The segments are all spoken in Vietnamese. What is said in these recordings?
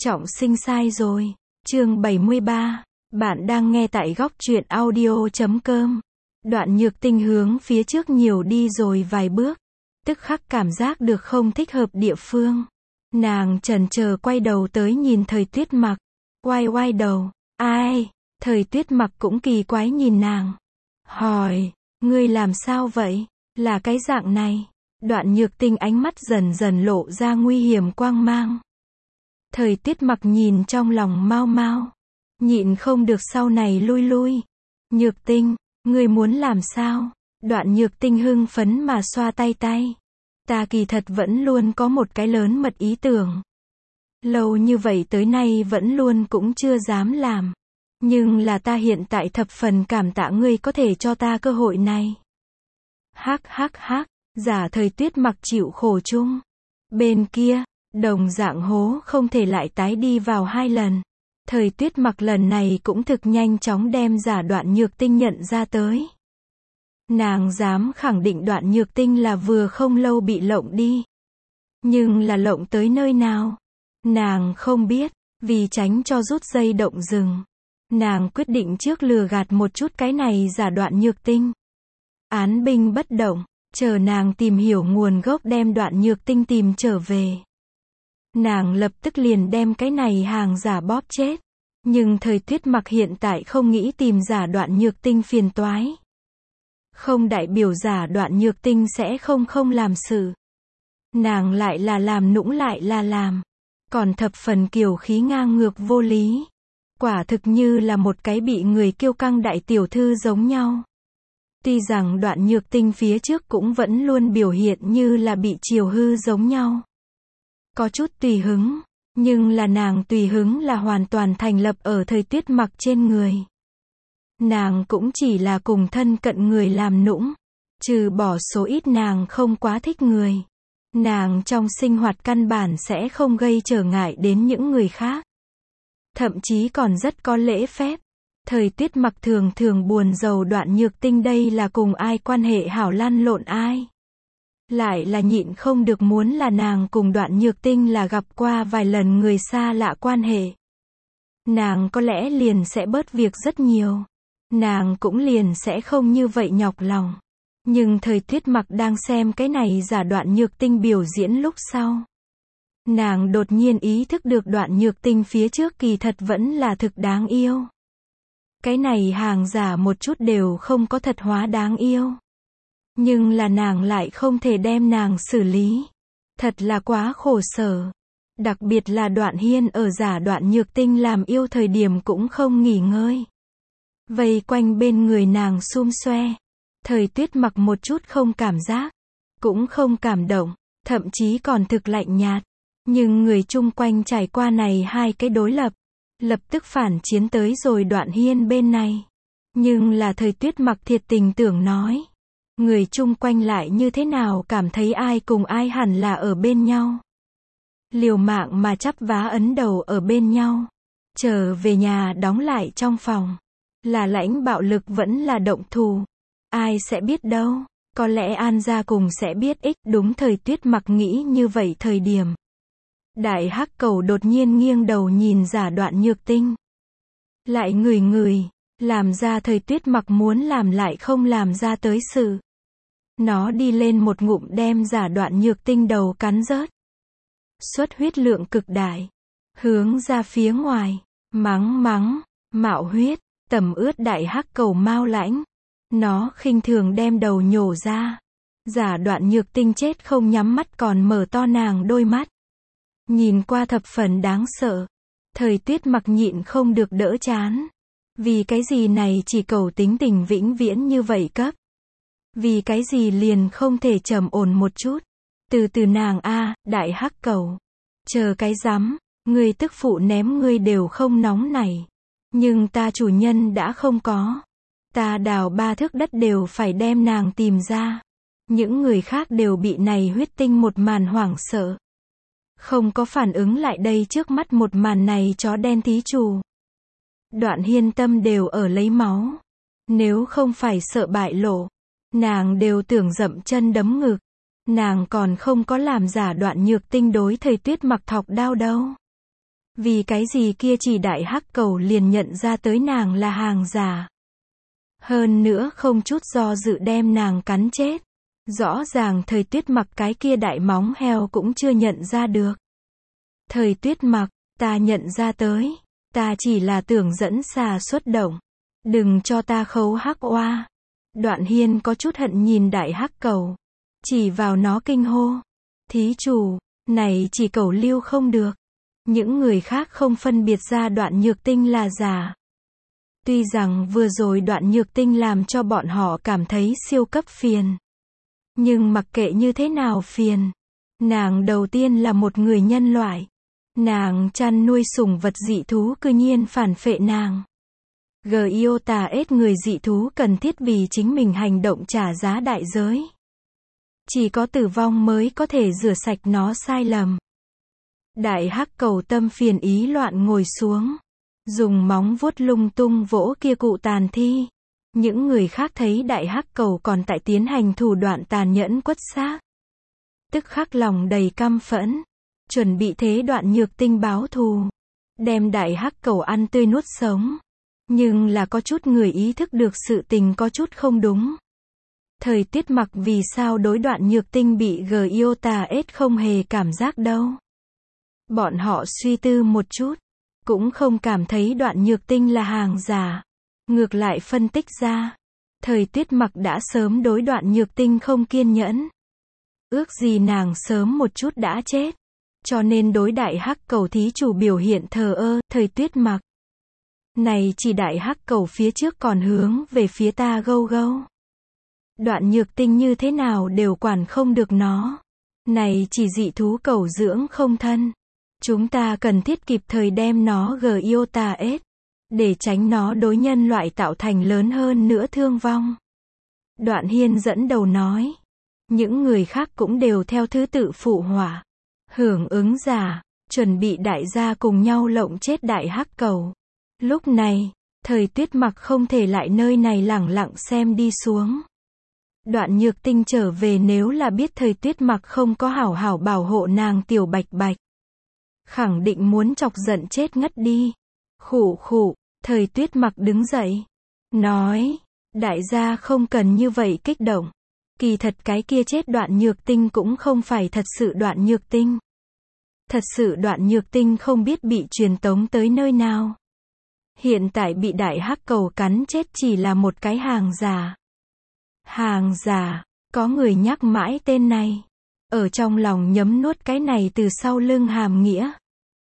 Trọng sinh sai rồi. Chương 73. Bạn đang nghe tại góc truyện audio.com. Đoạn Nhược Tinh hướng phía trước nhiều đi rồi vài bước. Tức khắc cảm giác được không thích hợp địa phương. Nàng chần chờ quay đầu tới nhìn Thời Tuyết Mặc. Quay đầu. Ai? Thời Tuyết Mặc cũng kỳ quái nhìn nàng. Hỏi, ngươi làm sao vậy? Là cái dạng này. Đoạn Nhược Tinh ánh mắt dần dần lộ ra nguy hiểm quang mang. Thời Tuyết Mặc nhìn trong lòng mau mau. Nhịn không được sau này lui. Nhược Tinh, ngươi muốn làm sao? Đoạn Nhược Tinh hưng phấn mà xoa tay. Ta kỳ thật vẫn luôn có một cái lớn mật ý tưởng. Lâu như vậy tới nay vẫn luôn cũng chưa dám làm. Nhưng là ta hiện tại thập phần cảm tạ ngươi có thể cho ta cơ hội này. Hắc. Giả Thời Tuyết Mặc chịu khổ chung. Bên kia, đồng dạng hố không thể lại tái đi vào 2 lần. Thời Tuyết Mặc lần này cũng thực nhanh chóng đem giả Đoạn Nhược Tinh nhận ra tới. Nàng dám khẳng định Đoạn Nhược Tinh là vừa không lâu bị lộng đi. Nhưng là lộng tới nơi nào? Nàng không biết, vì tránh cho rút dây động rừng. Nàng quyết định trước lừa gạt một chút cái này giả Đoạn Nhược Tinh. Án binh bất động, chờ nàng tìm hiểu nguồn gốc đem Đoạn Nhược Tinh tìm trở về. Nàng lập tức liền đem cái này hàng giả bóp chết. Nhưng Thời Tuyết Mặc hiện tại không nghĩ tìm giả Đoạn Nhược Tinh phiền toái. Không đại biểu giả Đoạn Nhược Tinh sẽ không làm sự. Nàng lại là làm nũng lại là làm. Còn thập phần kiều khí ngang ngược vô lý. Quả thực như là một cái bị người kiêu căng đại tiểu thư giống nhau. Tuy rằng Đoạn Nhược Tinh phía trước cũng vẫn luôn biểu hiện như là bị chiều hư giống nhau. Có chút tùy hứng, nhưng là nàng tùy hứng là hoàn toàn thành lập ở Thời Tuyết Mặc trên người. Nàng cũng chỉ là cùng thân cận người làm nũng, trừ bỏ số ít nàng không quá thích người. Nàng trong sinh hoạt căn bản sẽ không gây trở ngại đến những người khác. Thậm chí còn rất có lễ phép. Thời Tuyết Mặc thường buồn rầu Đoạn Nhược Tinh đây là cùng ai quan hệ hảo lăn lộn ai. Lại là nhịn không được muốn là nàng cùng Đoạn Nhược Tinh là gặp qua vài lần người xa lạ quan hệ. Nàng có lẽ liền sẽ bớt việc rất nhiều. Nàng cũng liền sẽ không như vậy nhọc lòng. Nhưng Thời Tuyết Mặc đang xem cái này giả Đoạn Nhược Tinh biểu diễn lúc sau. Nàng đột nhiên ý thức được Đoạn Nhược Tinh phía trước kỳ thật vẫn là thực đáng yêu. Cái này hàng giả một chút đều không có thật hóa đáng yêu. Nhưng là nàng lại không thể đem nàng xử lý. Thật là quá khổ sở. Đặc biệt là Đoạn Hiên ở giả Đoạn Nhược Tinh làm yêu thời điểm cũng không nghỉ ngơi. Vây quanh bên người nàng xum xoe. Thời Tuyết Mặc một chút không cảm giác. Cũng không cảm động. Thậm chí còn thực lạnh nhạt. Nhưng người chung quanh trải qua này hai cái đối lập. Lập tức phản chiến tới rồi Đoạn Hiên bên này. Nhưng là Thời Tuyết Mặc thiệt tình tưởng nói. Người chung quanh lại như thế nào cảm thấy ai cùng ai hẳn là ở bên nhau. Liều mạng mà chắp vá ấn đầu ở bên nhau. Trở về nhà đóng lại trong phòng. Là lãnh bạo lực vẫn là động thủ. Ai sẽ biết đâu. Có lẽ An gia cùng sẽ biết ích. Đúng Thời Tuyết Mặc nghĩ như vậy thời điểm. Đại hắc cầu đột nhiên nghiêng đầu nhìn giả Đoạn Nhược Tinh. Lại ngửi. Làm ra Thời Tuyết Mặc muốn làm lại không làm ra tới sự. Nó đi lên một ngụm đem giả Đoạn Nhược Tinh đầu cắn rớt. Xuất huyết lượng cực đại. Hướng ra phía ngoài. Mắng. Mạo huyết. Tẩm ướt đại hắc cầu mau lãnh. Nó khinh thường đem đầu nhổ ra. Giả Đoạn Nhược Tinh chết không nhắm mắt còn mở to nàng đôi mắt. Nhìn qua thập phần đáng sợ. Thời Tuyết Mặc nhịn không được đỡ chán. Vì cái gì này chỉ cầu tính tình vĩnh viễn như vậy cấp. Vì cái gì liền không thể trầm ổn một chút. Từ nàng đại hắc cầu. Chờ cái rắm, ngươi tức phụ ném ngươi đều không nóng này. Nhưng ta chủ nhân đã không có. Ta đào 3 thước đất đều phải đem nàng tìm ra. Những người khác đều bị này huyết tinh một màn hoảng sợ. Không có phản ứng lại đây trước mắt một màn này chó đen thí chủ. Đoạn Hiên tâm đều ở lấy máu. Nếu không phải sợ bại lộ. Nàng đều tưởng dậm chân đấm ngực. Nàng còn không có làm giả Đoạn Nhược Tinh đối Thời Tuyết Mặc thọc đao đâu. Vì cái gì kia chỉ đại hắc cầu liền nhận ra tới nàng là hàng giả. Hơn nữa không chút do dự đem nàng cắn chết. Rõ ràng Thời Tuyết Mặc cái kia đại móng heo cũng chưa nhận ra được. Thời Tuyết Mặc, ta nhận ra tới. Ta chỉ là tưởng dẫn xà xuất động. Đừng cho ta khấu hắc oa. Đoạn Hiên có chút hận nhìn đại hắc cầu. Chỉ vào nó kinh hô. Thí chủ, này chỉ cầu lưu không được. Những người khác không phân biệt ra Đoạn Nhược Tinh là giả. Tuy rằng vừa rồi Đoạn Nhược Tinh làm cho bọn họ cảm thấy siêu cấp phiền. Nhưng mặc kệ như thế nào phiền. Nàng đầu tiên là một người nhân loại. Nàng chăn nuôi sủng vật dị thú cư nhiên phản phệ nàng. Giota ết người dị thú cần thiết vì chính mình hành động trả giá đại giới. Chỉ có tử vong mới có thể rửa sạch nó sai lầm. Đại hắc cầu tâm phiền ý loạn ngồi xuống. Dùng móng vuốt lung tung vỗ kia cụ tàn thi. Những người khác thấy đại hắc cầu còn tại tiến hành thủ đoạn tàn nhẫn quất xác. Tức khắc lòng đầy căm phẫn. Chuẩn bị thế Đoạn Nhược Tinh báo thù. Đem đại hắc cầu ăn tươi nuốt sống. Nhưng là có chút người ý thức được sự tình có chút không đúng. Thời Tuyết Mặc vì sao đối Đoạn Nhược Tinh bị Giota ết không hề cảm giác đâu. Bọn họ suy tư một chút. Cũng không cảm thấy Đoạn Nhược Tinh là hàng giả. Ngược lại phân tích ra. Thời Tuyết Mặc đã sớm đối Đoạn Nhược Tinh không kiên nhẫn. Ước gì nàng sớm một chút đã chết. Cho nên đối đại hắc cầu thí chủ biểu hiện thờ ơ. Thời Tuyết Mặc. Này chỉ đại hắc cầu phía trước còn hướng về phía ta gâu gâu. Đoạn Nhược Tinh như thế nào đều quản không được nó. Này chỉ dị thú cầu dưỡng không thân. Chúng ta cần thiết kịp thời đem nó Giota ết. Để tránh nó đối nhân loại tạo thành lớn hơn nữa thương vong. Đoạn Hiên dẫn đầu nói. Những người khác cũng đều theo thứ tự phụ họa. Hưởng ứng giả. Chuẩn bị đại gia cùng nhau lộng chết đại hắc cầu. Lúc này, Thời Tuyết Mặc không thể lại nơi này lẳng lặng xem đi xuống. Đoạn Nhược Tinh trở về nếu là biết Thời Tuyết Mặc không có hảo hảo bảo hộ nàng tiểu bạch bạch. Khẳng định muốn chọc giận chết ngất đi. Khụ khụ, Thời Tuyết Mặc đứng dậy. Nói, đại gia không cần như vậy kích động. Kỳ thật cái kia chết Đoạn Nhược Tinh cũng không phải thật sự Đoạn Nhược Tinh. Thật sự Đoạn Nhược Tinh không biết bị truyền tống tới nơi nào. Hiện tại bị đại hắc cầu cắn chết chỉ là một cái hàng giả. Hàng giả, có người nhắc mãi tên này. Ở trong lòng nhấm nuốt cái này từ sau lưng hàm nghĩa.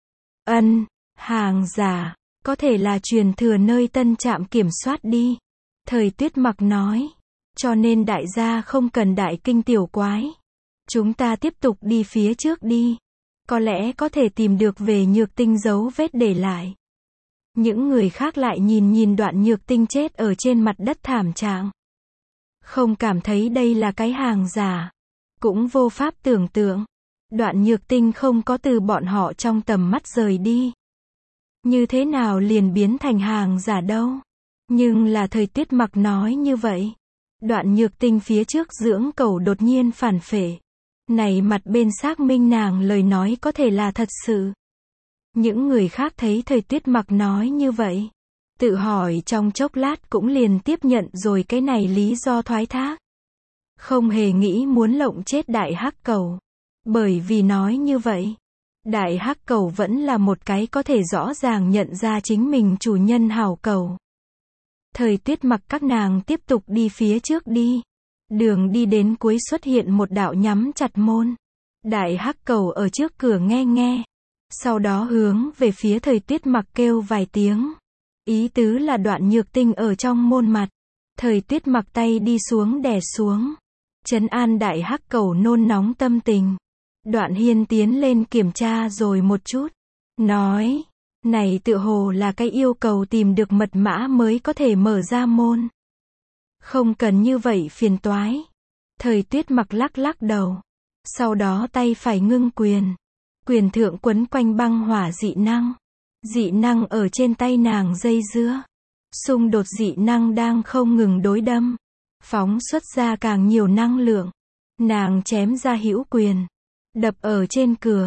Hàng giả, có thể là truyền thừa nơi tân trạm kiểm soát đi. Thời Tuyết Mặc nói. Cho nên đại gia không cần đại kinh tiểu quái. Chúng ta tiếp tục đi phía trước đi. Có lẽ có thể tìm được về Nhược Tinh dấu vết để lại. Những người khác lại nhìn Đoạn Nhược Tinh chết ở trên mặt đất thảm trạng. Không cảm thấy đây là cái hàng giả. Cũng vô pháp tưởng tượng. Đoạn Nhược Tinh không có từ bọn họ trong tầm mắt rời đi. Như thế nào liền biến thành hàng giả đâu. Nhưng là Thời Tuyết Mặc nói như vậy. Đoạn Nhược Tinh phía trước dưỡng cầu đột nhiên phản phệ. Này mặt bên xác minh nàng lời nói có thể là thật sự. Những người khác thấy Thời Tuyết Mặc nói như vậy. Tự hỏi trong chốc lát cũng liền tiếp nhận rồi cái này lý do thoái thác. Không hề nghĩ muốn lộng chết đại hắc cầu. Bởi vì nói như vậy. Đại hắc cầu vẫn là một cái có thể rõ ràng nhận ra chính mình chủ nhân hảo cầu. Thời Tuyết Mặc các nàng tiếp tục đi phía trước đi. Đường đi đến cuối xuất hiện một đạo nhắm chặt môn. Đại hắc cầu ở trước cửa nghe. Sau đó hướng về phía Thời Tuyết Mặc kêu vài tiếng. Ý tứ là Đoạn Nhược Tinh ở trong môn mặt. Thời Tuyết Mặc tay đi xuống đè xuống. Trấn an đại hắc cầu nôn nóng tâm tình. Đoạn Hiên tiến lên kiểm tra rồi một chút. Nói. Này tựa hồ là cái yêu cầu tìm được mật mã mới có thể mở ra môn. Không cần như vậy phiền toái. Thời Tuyết Mặc lắc đầu. Sau đó tay phải ngưng quyền. Quyền thượng quấn quanh băng hỏa dị năng. Dị năng ở trên tay nàng dây dưa. Xung đột dị năng đang không ngừng đối đâm. Phóng xuất ra càng nhiều năng lượng. Nàng chém ra hữu quyền. Đập ở trên cửa.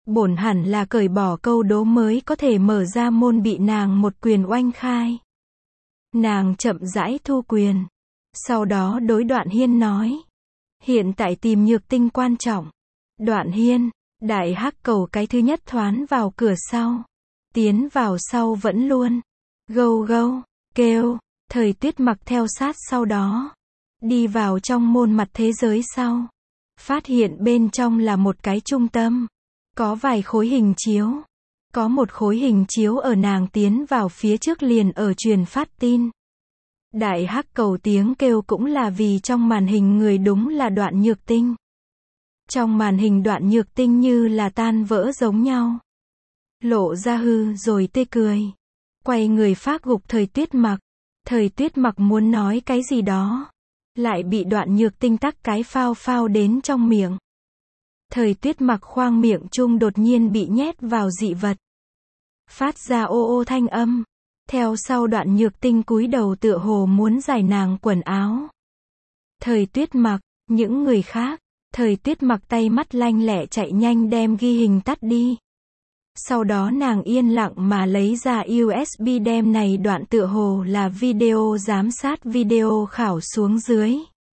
Bổn hẳn là cởi bỏ câu đố mới có thể mở ra môn bị nàng một quyền oanh khai. Nàng chậm rãi thu quyền. Sau đó đối Đoạn Hiên nói. Hiện tại tìm nhược tinh quan trọng. Đoạn Hiên, đại hắc cầu cái thứ nhất thoán vào cửa sau. Tiến vào sau vẫn luôn. Gâu gâu, kêu, Thời Tuyết Mặc theo sát sau đó. Đi vào trong môn mặt thế giới sau. Phát hiện bên trong là một cái trung tâm. Có vài khối hình chiếu. Có một khối hình chiếu ở nàng tiến vào phía trước liền ở truyền phát tin. Đại hắc cầu tiếng kêu cũng là vì trong màn hình người đúng là Đoạn Nhược Tinh. Trong màn hình Đoạn Nhược Tinh như là tan vỡ giống nhau. Lộ ra hư rồi tê cười. Quay người phác gục Thời Tuyết Mặc. Thời Tuyết Mặc muốn nói cái gì đó. Lại bị Đoạn Nhược Tinh tắc cái phao phao đến trong miệng. Thời Tuyết Mặc khoang miệng chung đột nhiên bị nhét vào dị vật. Phát ra ô ô thanh âm. Theo sau Đoạn Nhược Tinh cúi đầu tựa hồ muốn giải nàng quần áo. Thời Tuyết Mặc, những người khác. Thời Tuyết Mặc tay mắt lanh lẹ chạy nhanh đem ghi hình tắt đi. Sau đó nàng yên lặng mà lấy ra USB đem này đoạn tựa hồ là video giám sát video khảo xuống dưới.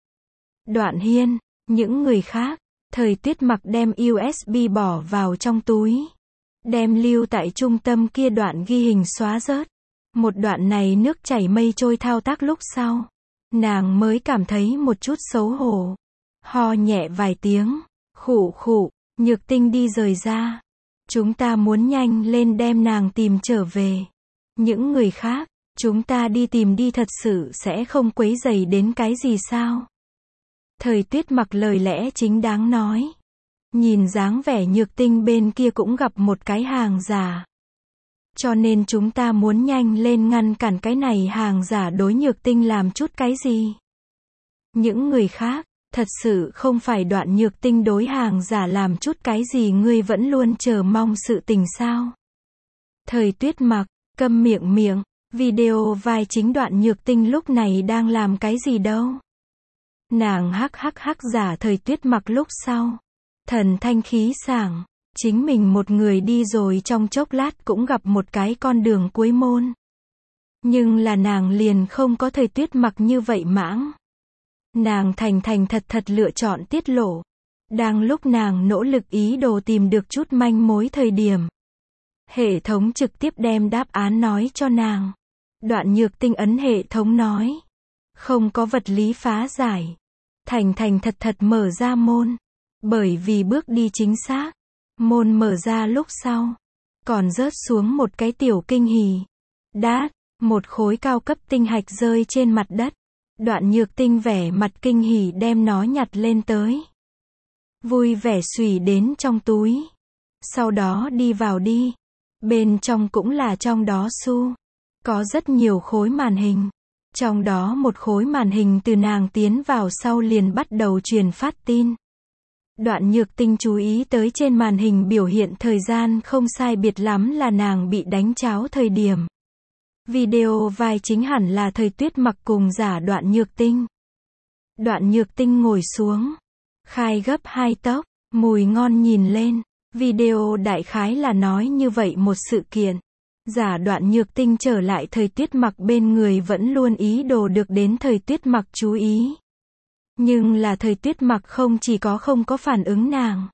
Đoạn Hiên, những người khác. Thời Tuyết Mặc đem USB bỏ vào trong túi. Đem lưu tại trung tâm kia đoạn ghi hình xóa rớt. Một đoạn này nước chảy mây trôi thao tác lúc sau. Nàng mới cảm thấy một chút xấu hổ. Ho nhẹ vài tiếng. Khụ khụ, Nhược Tinh đi rời ra. Chúng ta muốn nhanh lên đem nàng tìm trở về. Những người khác, chúng ta đi tìm đi thật sự sẽ không quấy rầy đến cái gì sao? Thời Tuyết Mặc lời lẽ chính đáng nói. Nhìn dáng vẻ Nhược Tinh bên kia cũng gặp một cái hàng giả. Cho nên chúng ta muốn nhanh lên ngăn cản cái này hàng giả đối Nhược Tinh làm chút cái gì. Những người khác, thật sự không phải Đoạn Nhược Tinh đối hàng giả làm chút cái gì ngươi vẫn luôn chờ mong sự tình sao. Thời Tuyết Mặc, câm miệng, video vai chính Đoạn Nhược Tinh lúc này đang làm cái gì đâu. Nàng hắc giả Thời Tuyết Mặc lúc sau. Thần thanh khí sảng, chính mình một người đi rồi trong chốc lát cũng gặp một cái con đường cuối môn. Nhưng là nàng liền không có Thời Tuyết Mặc như vậy mãng. Nàng thành thật lựa chọn tiết lộ. Đang lúc nàng nỗ lực ý đồ tìm được chút manh mối thời điểm. Hệ thống trực tiếp đem đáp án nói cho nàng. Đoạn Nhược Tinh ấn hệ thống nói. Không có vật lý phá giải. Thành thật mở ra môn. Bởi vì bước đi chính xác. Môn mở ra lúc sau. Còn rớt xuống một cái tiểu kinh hỉ. Đát, một khối cao cấp tinh hạch rơi trên mặt đất. Đoạn Nhược Tinh vẻ mặt kinh hỉ đem nó nhặt lên tới. Vui vẻ xùy đến trong túi. Sau đó đi vào đi. Bên trong cũng là trong đó xu. Có rất nhiều khối màn hình. Trong đó một khối màn hình từ nàng tiến vào sau liền bắt đầu truyền phát tin. Đoạn Nhược Tinh chú ý tới trên màn hình biểu hiện thời gian không sai biệt lắm là nàng bị đánh cháo thời điểm. Video vai chính hẳn là Thời Tuyết Mặc cùng giả Đoạn Nhược Tinh. Đoạn Nhược Tinh ngồi xuống. Khai gấp 2 tốc, mùi ngon nhìn lên. Video đại khái là nói như vậy một sự kiện. Giả Đoạn Nhược Tinh trở lại Thời Tuyết Mặc bên người vẫn luôn ý đồ được đến Thời Tuyết Mặc chú ý. Nhưng là Thời Tuyết Mặc không chỉ không có phản ứng nàng.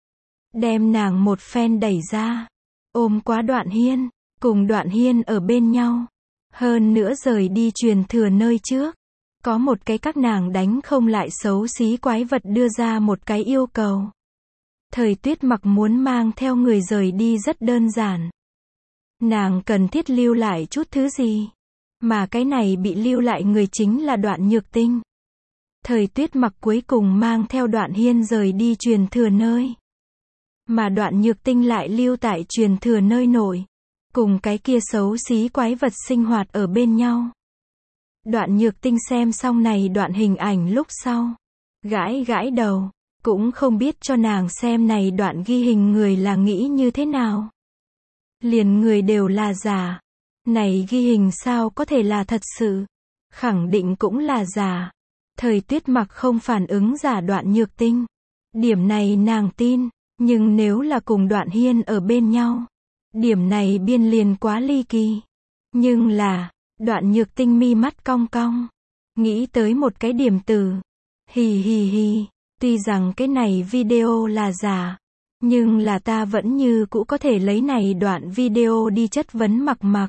Đem nàng một phen đẩy ra. Ôm quá Đoạn Hiên. Cùng Đoạn Hiên ở bên nhau. Hơn nữa rời đi truyền thừa nơi trước. Có một cái các nàng đánh không lại xấu xí quái vật đưa ra một cái yêu cầu. Thời Tuyết Mặc muốn mang theo người rời đi rất đơn giản. Nàng cần thiết lưu lại chút thứ gì. Mà cái này bị lưu lại người chính là Đoạn Nhược Tinh. Thời Tuyết Mặc cuối cùng mang theo Đoạn Hiên rời đi truyền thừa nơi. Mà Đoạn Nhược Tinh lại lưu tại truyền thừa nơi nổi. Cùng cái kia xấu xí quái vật sinh hoạt ở bên nhau. Đoạn Nhược Tinh xem xong này đoạn hình ảnh lúc sau. Gãi đầu. Cũng không biết cho nàng xem này đoạn ghi hình người là nghĩ như thế nào. Liền người đều là giả. Này ghi hình sao có thể là thật sự. Khẳng định cũng là giả. Thời Tuyết Mặc không phản ứng giả Đoạn Nhược Tinh. Điểm này nàng tin. Nhưng nếu là cùng Đoạn Hiên ở bên nhau, điểm này biên liền quá ly kỳ. Nhưng là, Đoạn Nhược Tinh mi mắt cong cong, nghĩ tới một cái điểm từ. Hì hì hì, tuy rằng cái này video là giả, nhưng là ta vẫn như cũ có thể lấy này đoạn video đi chất vấn Mặc Mặc.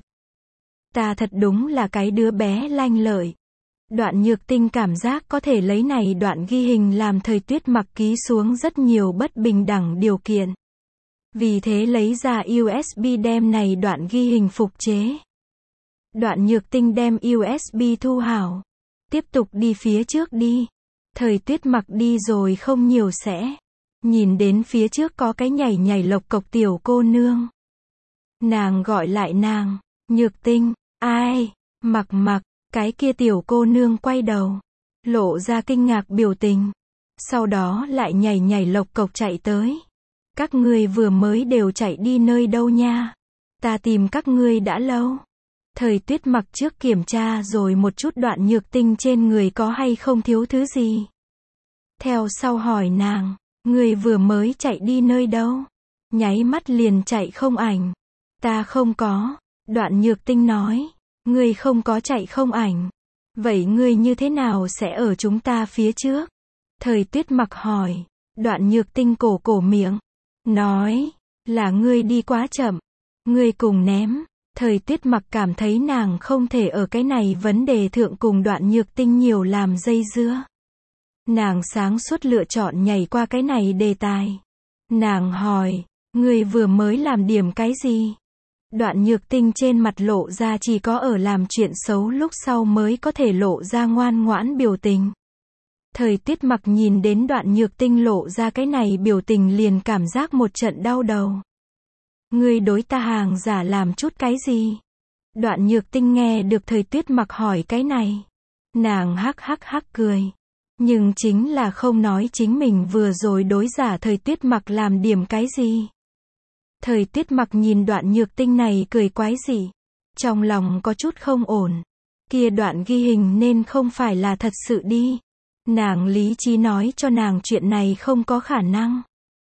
Ta thật đúng là cái đứa bé lanh lợi. Đoạn Nhược Tinh cảm giác có thể lấy này đoạn ghi hình làm Thời Tuyết Mặc ký xuống rất nhiều bất bình đẳng điều kiện. Vì thế lấy ra USB đem này đoạn ghi hình phục chế. Đoạn Nhược Tinh đem USB thu hảo. Tiếp tục đi phía trước đi. Thời Tuyết Mặc đi rồi không nhiều sẽ. Nhìn đến phía trước có cái nhảy nhảy lộc cộc tiểu cô nương. Nàng gọi lại nàng. Nhược Tinh, ai? Mặc Mặc. Cái kia tiểu cô nương quay đầu. Lộ ra kinh ngạc biểu tình. Sau đó lại nhảy nhảy lộc cộc chạy tới. Các ngươi vừa mới đều chạy đi nơi đâu nha? Ta tìm các ngươi đã lâu. Thời Tuyết Mặc trước kiểm tra rồi một chút Đoạn Nhược Tinh trên người có hay không thiếu thứ gì. Theo sau hỏi nàng, ngươi vừa mới chạy đi nơi đâu? Nháy mắt liền chạy không ảnh. Ta không có. Đoạn Nhược Tinh nói, ngươi không có chạy không ảnh. Vậy ngươi như thế nào sẽ ở chúng ta phía trước? Thời Tuyết Mặc hỏi. Đoạn Nhược Tinh cổ miệng. Nói, là ngươi đi quá chậm. Ngươi cùng ném. Thời Tuyết Mặc cảm thấy nàng không thể ở cái này vấn đề thượng cùng Đoạn Nhược Tinh nhiều làm dây dưa. Nàng sáng suốt lựa chọn nhảy qua cái này đề tài. Nàng hỏi, ngươi vừa mới làm điểm cái gì? Đoạn Nhược Tinh trên mặt lộ ra chỉ có ở làm chuyện xấu lúc sau mới có thể lộ ra ngoan ngoãn biểu tình. Thời Tuyết Mặc nhìn đến Đoạn Nhược Tinh lộ ra cái này biểu tình liền cảm giác một trận đau đầu. Ngươi đối ta hàng giả làm chút cái gì? Đoạn Nhược Tinh nghe được Thời Tuyết Mặc hỏi cái này. Nàng hắc hắc cười. Nhưng chính là không nói chính mình vừa rồi đối giả Thời Tuyết Mặc làm điểm cái gì. Thời Tuyết Mặc nhìn Đoạn Nhược Tinh này cười quái dị. Trong lòng có chút không ổn. Kia đoạn ghi hình nên không phải là thật sự đi. Nàng lý trí nói cho nàng chuyện này không có khả năng.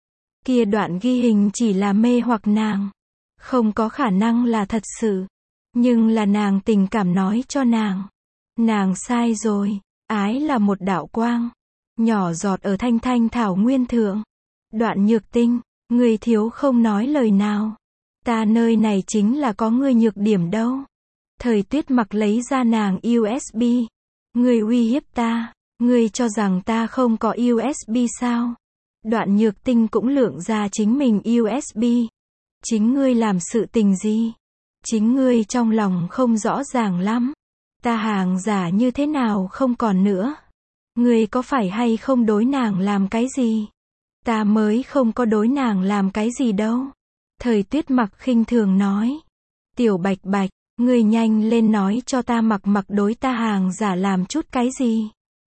Kia đoạn ghi hình chỉ là mê hoặc nàng. Không có khả năng là thật sự. Nhưng là nàng tình cảm nói cho nàng. Nàng sai rồi. Ái là một đạo quang. Nhỏ giọt ở thanh thanh thảo nguyên thượng. Đoạn Nhược Tinh, ngươi thiếu không nói lời nào. Ta nơi này chính là có ngươi nhược điểm đâu. Thời Tuyết Mặc lấy ra nàng USB. Ngươi uy hiếp ta. Ngươi cho rằng ta không có USB sao? Đoạn Nhược Tinh cũng lượng ra chính mình USB. Chính ngươi làm sự tình gì? Chính ngươi trong lòng không rõ ràng lắm. Ta hàng giả như thế nào không còn nữa? Ngươi có phải hay không đối nàng làm cái gì? Ta mới không có đối nàng làm cái gì đâu. Thời Tuyết Mặc khinh thường nói. Tiểu Bạch Bạch, ngươi nhanh lên nói cho ta Mặc Mặc đối ta hàng giả làm chút cái gì?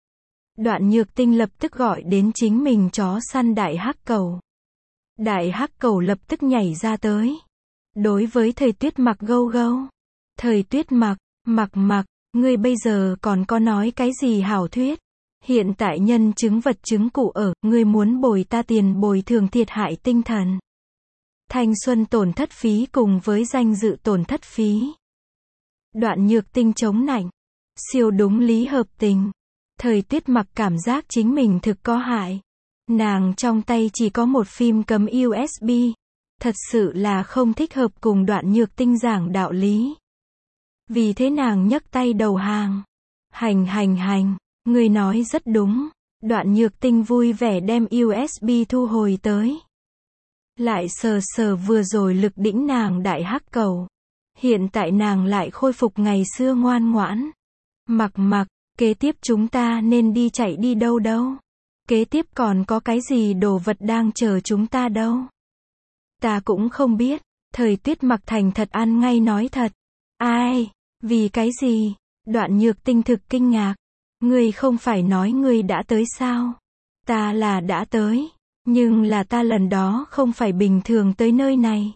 Đoạn Nhược Tinh lập tức gọi đến chính mình chó săn Đại Hắc Cầu. Đại Hắc Cầu lập tức nhảy ra tới. Đối với Thời Tuyết Mặc gâu gâu. Thời Tuyết Mặc, Mặc, ngươi bây giờ còn có nói cái gì hảo thuyết? Hiện tại nhân chứng vật chứng cụ ở, ngươi muốn bồi ta tiền bồi thường thiệt hại tinh thần. Thanh xuân tổn thất phí cùng với danh dự tổn thất phí. Đoạn Nhược Tinh chống nạnh. Siêu đúng lý hợp tình. Thời Tuyết Mặc cảm giác chính mình thực có hại. Nàng trong tay chỉ có một phim cấm USB. Thật sự là không thích hợp cùng Đoạn Nhược Tinh giảng đạo lý. Vì thế nàng nhấc tay đầu hàng. Hành. Ngươi nói rất đúng. Đoạn Nhược Tinh vui vẻ đem USB thu hồi tới. Lại sờ vừa rồi lực đĩnh nàng Đại Hắc Cầu. Hiện tại nàng lại khôi phục ngày xưa ngoan ngoãn. Mặc, kế tiếp chúng ta nên đi chạy đi đâu? Kế tiếp còn có cái gì đồ vật đang chờ chúng ta đâu? Ta cũng không biết. Thời Tuyết Mặc thành thật ăn ngay nói thật. Ai? Vì cái gì? Đoạn Nhược Tinh thực kinh ngạc. Ngươi không phải nói ngươi đã tới sao? Ta là đã tới. Nhưng là ta lần đó không phải bình thường tới nơi này.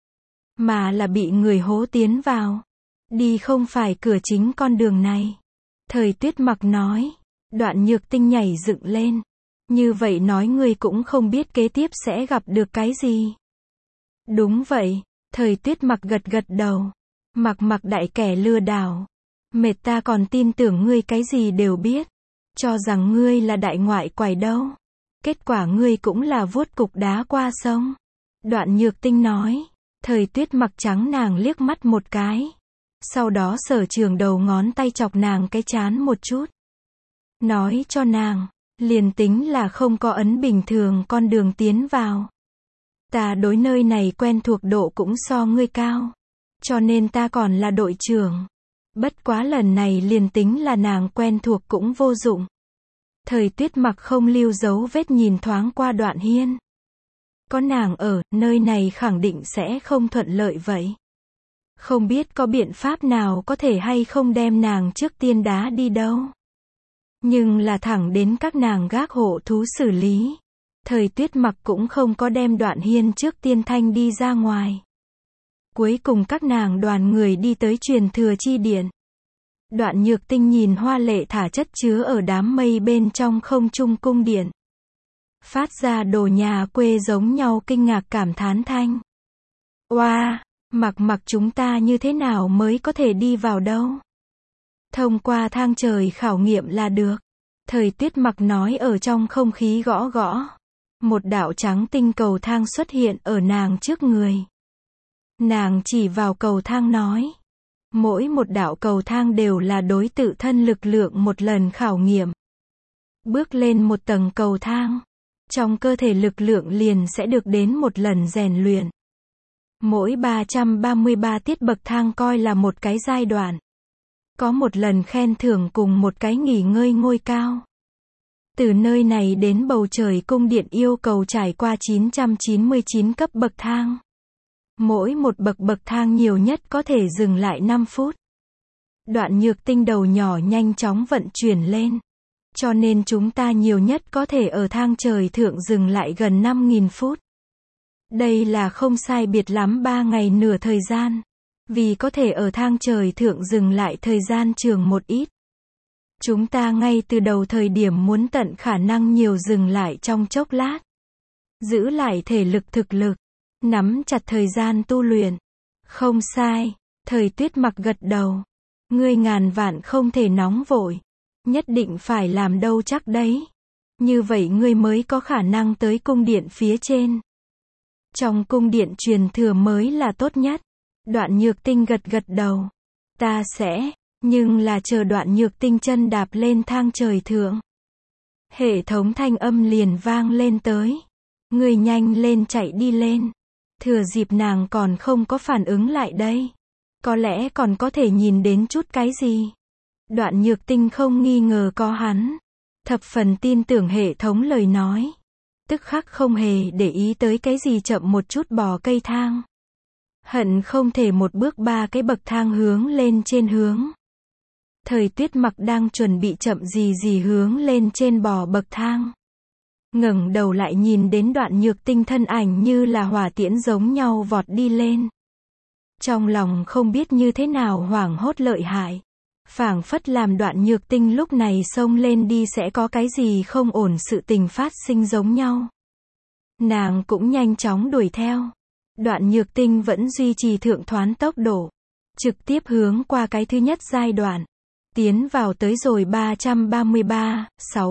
Mà là bị người hố tiến vào. Đi không phải cửa chính con đường này. Thời Tuyết Mặc nói. Đoạn Nhược Tinh nhảy dựng lên. Như vậy nói ngươi cũng không biết kế tiếp sẽ gặp được cái gì. Đúng vậy, Thời Tuyết Mặc gật gật đầu. Mặc đại kẻ lừa đảo. Mệt, ta còn tin tưởng ngươi cái gì đều biết. Cho rằng ngươi là đại ngoại quải đâu. Kết quả ngươi cũng là vuốt cục đá qua sông. Đoạn Nhược Tinh nói. Thời Tuyết Mặc trắng nàng liếc mắt một cái. Sau đó sở trường đầu ngón tay chọc nàng cái trán một chút. Nói cho nàng, liền tính là không có ấn bình thường con đường tiến vào. Ta đối nơi này quen thuộc độ cũng so ngươi cao. Cho nên ta còn là đội trưởng. Bất quá lần này liền tính là nàng quen thuộc cũng vô dụng. Thời Tuyết Mặc không lưu dấu vết nhìn thoáng qua Đoạn Hiên. Có nàng ở, nơi này khẳng định sẽ không thuận lợi vậy. Không biết có biện pháp nào có thể hay không đem nàng trước tiên đá đi đâu. Nhưng là thẳng đến các nàng gác hộ thú xử lý. Thời Tuyết Mặc cũng không có đem Đoạn Hiên trước tiên thanh đi ra ngoài. Cuối cùng các nàng đoàn người đi tới truyền thừa chi điện. Đoạn Nhược Tinh nhìn hoa lệ thả chất chứa ở đám mây bên trong không trung cung điện. Phát ra đồ nhà quê giống nhau kinh ngạc cảm thán thanh. Oa, Mặc chúng ta như thế nào mới có thể đi vào đâu? Thông qua thang trời khảo nghiệm là được. Thời Tuyết Mặc nói ở trong không khí gõ gõ. Một đạo trắng tinh cầu thang xuất hiện ở nàng trước người. Nàng chỉ vào cầu thang nói. Mỗi một đạo cầu thang đều là đối tự thân lực lượng một lần khảo nghiệm. Bước lên một tầng cầu thang. Trong cơ thể lực lượng liền sẽ được đến một lần rèn luyện. Mỗi 333 tiết bậc thang coi là một cái giai đoạn. Có một lần khen thưởng cùng một cái nghỉ ngơi ngôi cao. Từ nơi này đến bầu trời cung điện yêu cầu trải qua 999 cấp bậc thang. Mỗi một bậc thang nhiều nhất có thể dừng lại 5 phút. Đoạn Nhược Tinh đầu nhỏ nhanh chóng vận chuyển lên. Cho nên chúng ta nhiều nhất có thể ở thang trời thượng dừng lại gần 5.000 phút. Đây là không sai biệt lắm 3 ngày nửa thời gian. Vì có thể ở thang trời thượng dừng lại thời gian trường một ít. Chúng ta ngay từ đầu thời điểm muốn tận khả năng nhiều dừng lại trong chốc lát. Giữ lại thể lực thực lực. Nắm chặt thời gian tu luyện. Không sai. Thời Tuyết Mặc gật đầu. Ngươi ngàn vạn không thể nóng vội. Nhất định phải làm đâu chắc đấy. Như vậy ngươi mới có khả năng tới cung điện phía trên. Trong cung điện truyền thừa mới là tốt nhất. Đoạn Nhược Tinh gật gật đầu. Ta sẽ, nhưng là chờ Đoạn Nhược Tinh chân đạp lên thang trời thượng. Hệ thống thanh âm liền vang lên tới. Ngươi nhanh lên chạy đi lên. Thừa dịp nàng còn không có phản ứng lại đây. Có lẽ còn có thể nhìn đến chút cái gì. Đoạn Nhược Tinh không nghi ngờ có hắn. Thập phần tin tưởng hệ thống lời nói. Tức khắc không hề để ý tới cái gì chậm một chút bò cây thang. Hận không thể một bước 3 cái bậc thang hướng lên trên hướng. Thời Tuyết Mặc đang chuẩn bị chậm gì hướng lên trên bò bậc thang. Ngẩng đầu lại nhìn đến Đoạn Nhược Tinh thân ảnh như là hỏa tiễn giống nhau vọt đi lên. Trong lòng không biết như thế nào hoảng hốt lợi hại. Phảng phất làm Đoạn Nhược Tinh lúc này xông lên đi sẽ có cái gì không ổn sự tình phát sinh giống nhau. Nàng cũng nhanh chóng đuổi theo. Đoạn Nhược Tinh vẫn duy trì thượng thoán tốc độ. Trực tiếp hướng qua cái thứ nhất giai đoạn. Tiến vào tới rồi 333,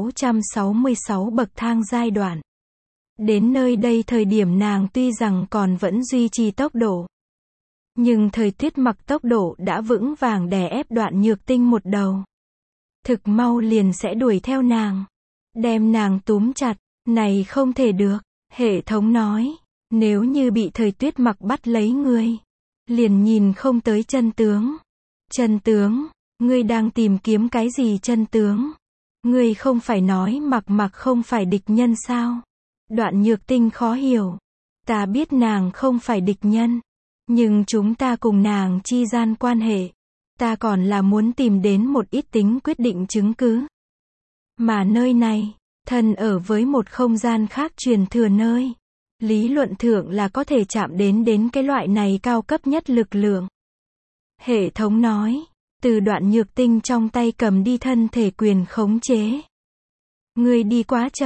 666 bậc thang giai đoạn. Đến nơi đây thời điểm nàng tuy rằng còn vẫn duy trì tốc độ. Nhưng Thời Tuyết Mặc tốc độ đã vững vàng đè ép Đoạn Nhược Tinh một đầu. Thực mau liền sẽ đuổi theo nàng. Đem nàng túm chặt. Này không thể được. Hệ thống nói. Nếu như bị Thời Tuyết Mặc bắt lấy ngươi. Liền nhìn không tới chân tướng. Chân tướng. Ngươi đang tìm kiếm cái gì chân tướng? Ngươi không phải nói Mặc không phải địch nhân sao? Đoạn Nhược Tinh khó hiểu. Ta biết nàng không phải địch nhân. Nhưng chúng ta cùng nàng chi gian quan hệ. Ta còn là muốn tìm đến một ít tính quyết định chứng cứ. Mà nơi này, thân ở với một không gian khác truyền thừa nơi. Lý luận thượng là có thể chạm đến cái loại này cao cấp nhất lực lượng. Hệ thống nói, từ Đoạn Nhược Tinh trong tay cầm đi thân thể quyền khống chế. Ngươi đi quá chậm,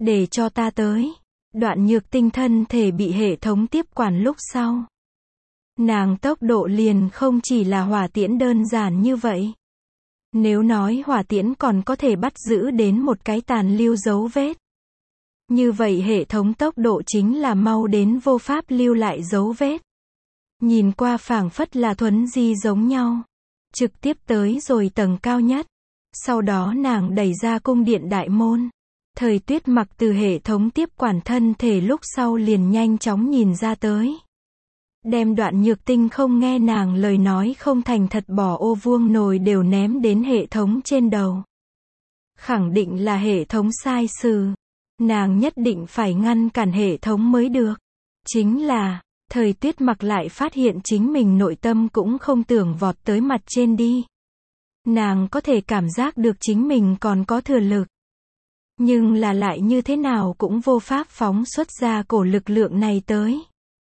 Để cho ta tới. Đoạn Nhược Tinh thân thể bị hệ thống tiếp quản lúc sau. Nàng tốc độ liền không chỉ là hỏa tiễn đơn giản như vậy. Nếu nói hỏa tiễn còn có thể bắt giữ đến một cái tàn lưu dấu vết. Như vậy hệ thống tốc độ chính là mau đến vô pháp lưu lại dấu vết. Nhìn qua phảng phất là thuấn di giống nhau. Trực tiếp tới rồi tầng cao nhất. Sau đó nàng đẩy ra cung điện đại môn. Thời Tuyết Mặc từ hệ thống tiếp quản thân thể lúc sau liền nhanh chóng nhìn ra tới. Đem Đoạn Nhược Tinh không nghe nàng lời nói không thành thật bỏ ô vuông nồi đều ném đến hệ thống trên đầu. Khẳng định là hệ thống sai sự. Nàng nhất định phải ngăn cản hệ thống mới được. Chính là, Thời Tuyết Mặc lại phát hiện chính mình nội tâm cũng không tưởng vọt tới mặt trên đi. Nàng có thể cảm giác được chính mình còn có thừa lực. Nhưng là lại như thế nào cũng vô pháp phóng xuất ra cổ lực lượng này tới.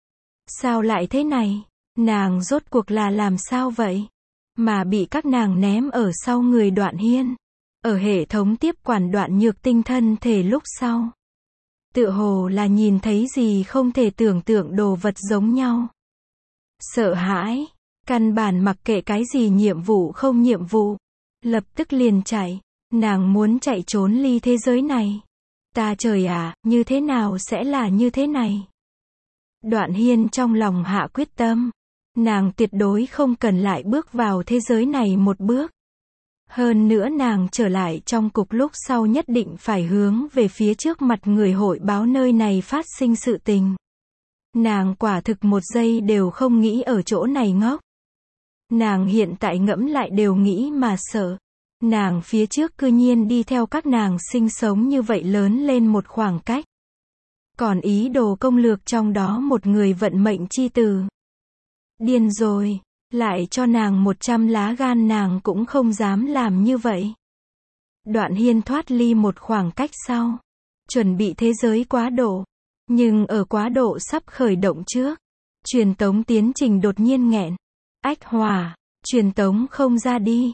Sao lại thế này? Nàng rốt cuộc là làm sao vậy? Mà bị các nàng ném ở sau người Đoạn Hiên. Ở hệ thống tiếp quản Đoạn Nhược Tinh thân thể lúc sau. Tựa hồ là nhìn thấy gì không thể tưởng tượng đồ vật giống nhau. Sợ hãi. Căn bản mặc kệ cái gì nhiệm vụ không nhiệm vụ. Lập tức liền chạy. Nàng muốn chạy trốn ly thế giới này. Ta trời ạ, như thế nào sẽ là như thế này? Đoạn Hiên trong lòng hạ quyết tâm. Nàng tuyệt đối không cần lại bước vào thế giới này một bước. Hơn nữa nàng trở lại trong cục lúc sau nhất định phải hướng về phía trước mặt người hội báo nơi này phát sinh sự tình. Nàng quả thực một giây đều không nghĩ ở chỗ này ngốc. Nàng hiện tại ngẫm lại đều nghĩ mà sợ. Nàng phía trước cư nhiên đi theo các nàng sinh sống như vậy lớn lên một khoảng cách. Còn ý đồ công lược trong đó một người vận mệnh chi tử. Điên rồi, lại cho nàng 100 lá gan nàng cũng không dám làm như vậy. Đoạn Hiên thoát ly một khoảng cách sau. Chuẩn bị thế giới quá độ. Nhưng ở quá độ sắp khởi động trước. Truyền tống tiến trình đột nhiên nghẹn. Ách hỏa, truyền tống không ra đi.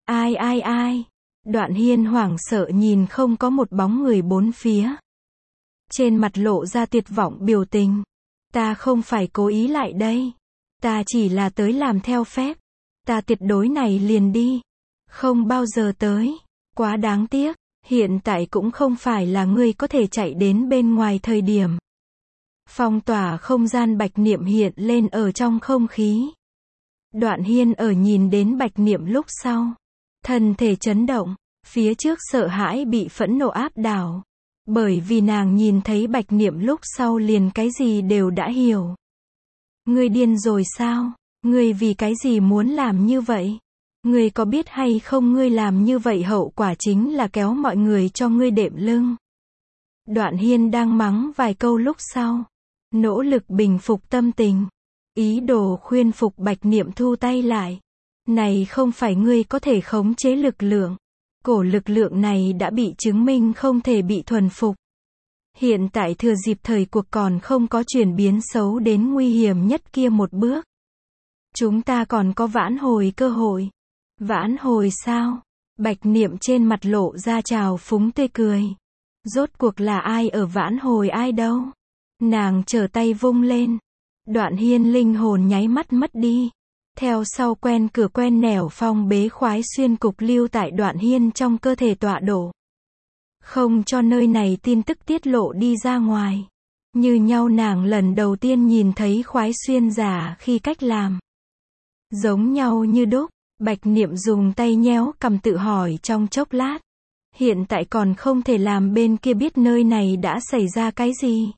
Ai. Đoạn Hiên hoảng sợ nhìn không có một bóng người bốn phía. Trên mặt lộ ra tuyệt vọng biểu tình. Ta không phải cố ý lại đây. Ta chỉ là tới làm theo phép. Ta tuyệt đối này liền đi. Không bao giờ tới. Quá đáng tiếc. Hiện tại cũng không phải là ngươi có thể chạy đến bên ngoài thời điểm. Phong tỏa không gian bạch niệm hiện lên ở trong không khí. Đoạn Hiên ở nhìn đến bạch niệm lúc sau. Thân thể chấn động. Phía trước sợ hãi bị phẫn nộ áp đảo. Bởi vì nàng nhìn thấy bạch niệm lúc sau liền cái gì đều đã hiểu. Ngươi điên rồi sao? Ngươi vì cái gì muốn làm như vậy? Ngươi có biết hay không ngươi làm như vậy hậu quả chính là kéo mọi người cho ngươi đệm lưng. Đoạn Hiên đang mắng vài câu lúc sau. Nỗ lực bình phục tâm tình. Ý đồ khuyên phục bạch niệm thu tay lại. Này không phải ngươi có thể khống chế lực lượng. Cổ lực lượng này đã bị chứng minh không thể bị thuần phục. Hiện tại thừa dịp thời cuộc còn không có chuyển biến xấu đến nguy hiểm nhất kia một bước. Chúng ta còn có vãn hồi cơ hội. Vãn hồi sao? Bạch niệm trên mặt lộ ra trào phúng tươi cười. Rốt cuộc là ai ở vãn hồi ai đâu? Nàng trở tay vung lên. Đoạn Hiên linh hồn nháy mắt mất đi. Theo sau quen cửa quen nẻo phong bế khoái xuyên cục lưu tại Đoạn Hiên trong cơ thể tọa độ. Không cho nơi này tin tức tiết lộ đi ra ngoài. Như nhau nàng lần đầu tiên nhìn thấy khoái xuyên giả khi cách làm. Giống nhau như đúc, bạch niệm dùng tay nhéo cầm tự hỏi trong chốc lát. Hiện tại còn không thể làm bên kia biết nơi này đã xảy ra cái gì.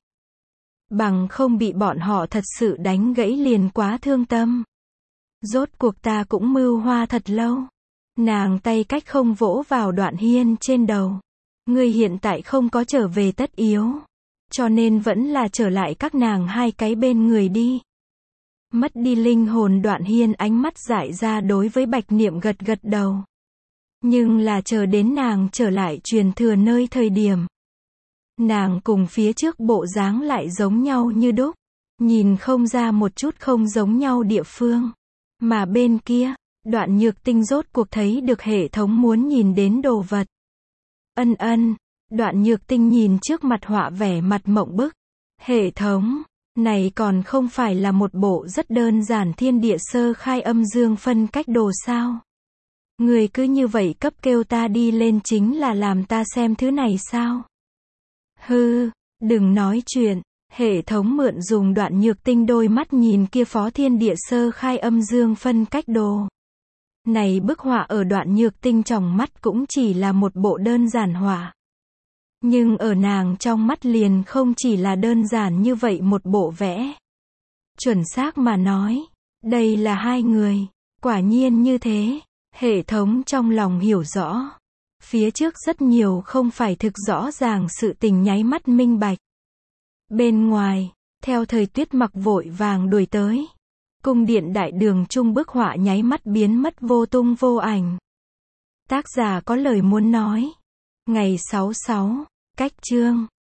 Bằng không bị bọn họ thật sự đánh gãy liền quá thương tâm. Rốt cuộc ta cũng mưu hoa thật lâu. Nàng tay cách không vỗ vào Đoạn Hiên trên đầu. Ngươi hiện tại không có trở về tất yếu. Cho nên vẫn là trở lại các nàng hai cái bên người đi. Mất đi linh hồn Đoạn Hiên ánh mắt dại ra đối với bạch niệm gật gật đầu. Nhưng là chờ đến nàng trở lại truyền thừa nơi thời điểm. Nàng cùng phía trước bộ dáng lại giống nhau như đúc. Nhìn không ra một chút không giống nhau địa phương. Mà bên kia, Đoạn Nhược Tinh rốt cuộc thấy được hệ thống muốn nhìn đến đồ vật. Ân, Đoạn Nhược Tinh nhìn trước mặt họa vẻ mặt mộng bức. Hệ thống này còn không phải là một bộ rất đơn giản thiên địa sơ khai âm dương phân cách đồ sao? Người cứ như vậy cấp kêu ta đi lên chính là làm ta xem thứ này sao? Hư, đừng nói chuyện. Hệ thống mượn dùng Đoạn Nhược Tinh đôi mắt nhìn kia phó thiên địa sơ khai âm dương phân cách đồ. Này bức họa ở Đoạn Nhược Tinh trong mắt cũng chỉ là một bộ đơn giản họa. Nhưng ở nàng trong mắt liền không chỉ là đơn giản như vậy một bộ vẽ. Chuẩn xác mà nói, đây là hai người. Quả nhiên như thế, hệ thống trong lòng hiểu rõ. Phía trước rất nhiều không phải thực rõ ràng sự tình nháy mắt minh bạch. Bên ngoài, theo thời Tuyết Mặc vội vàng đuổi tới. Cung điện đại đường trung bức họa nháy mắt biến mất vô tung vô ảnh. Tác giả có lời muốn nói. Ngày 66, cách chương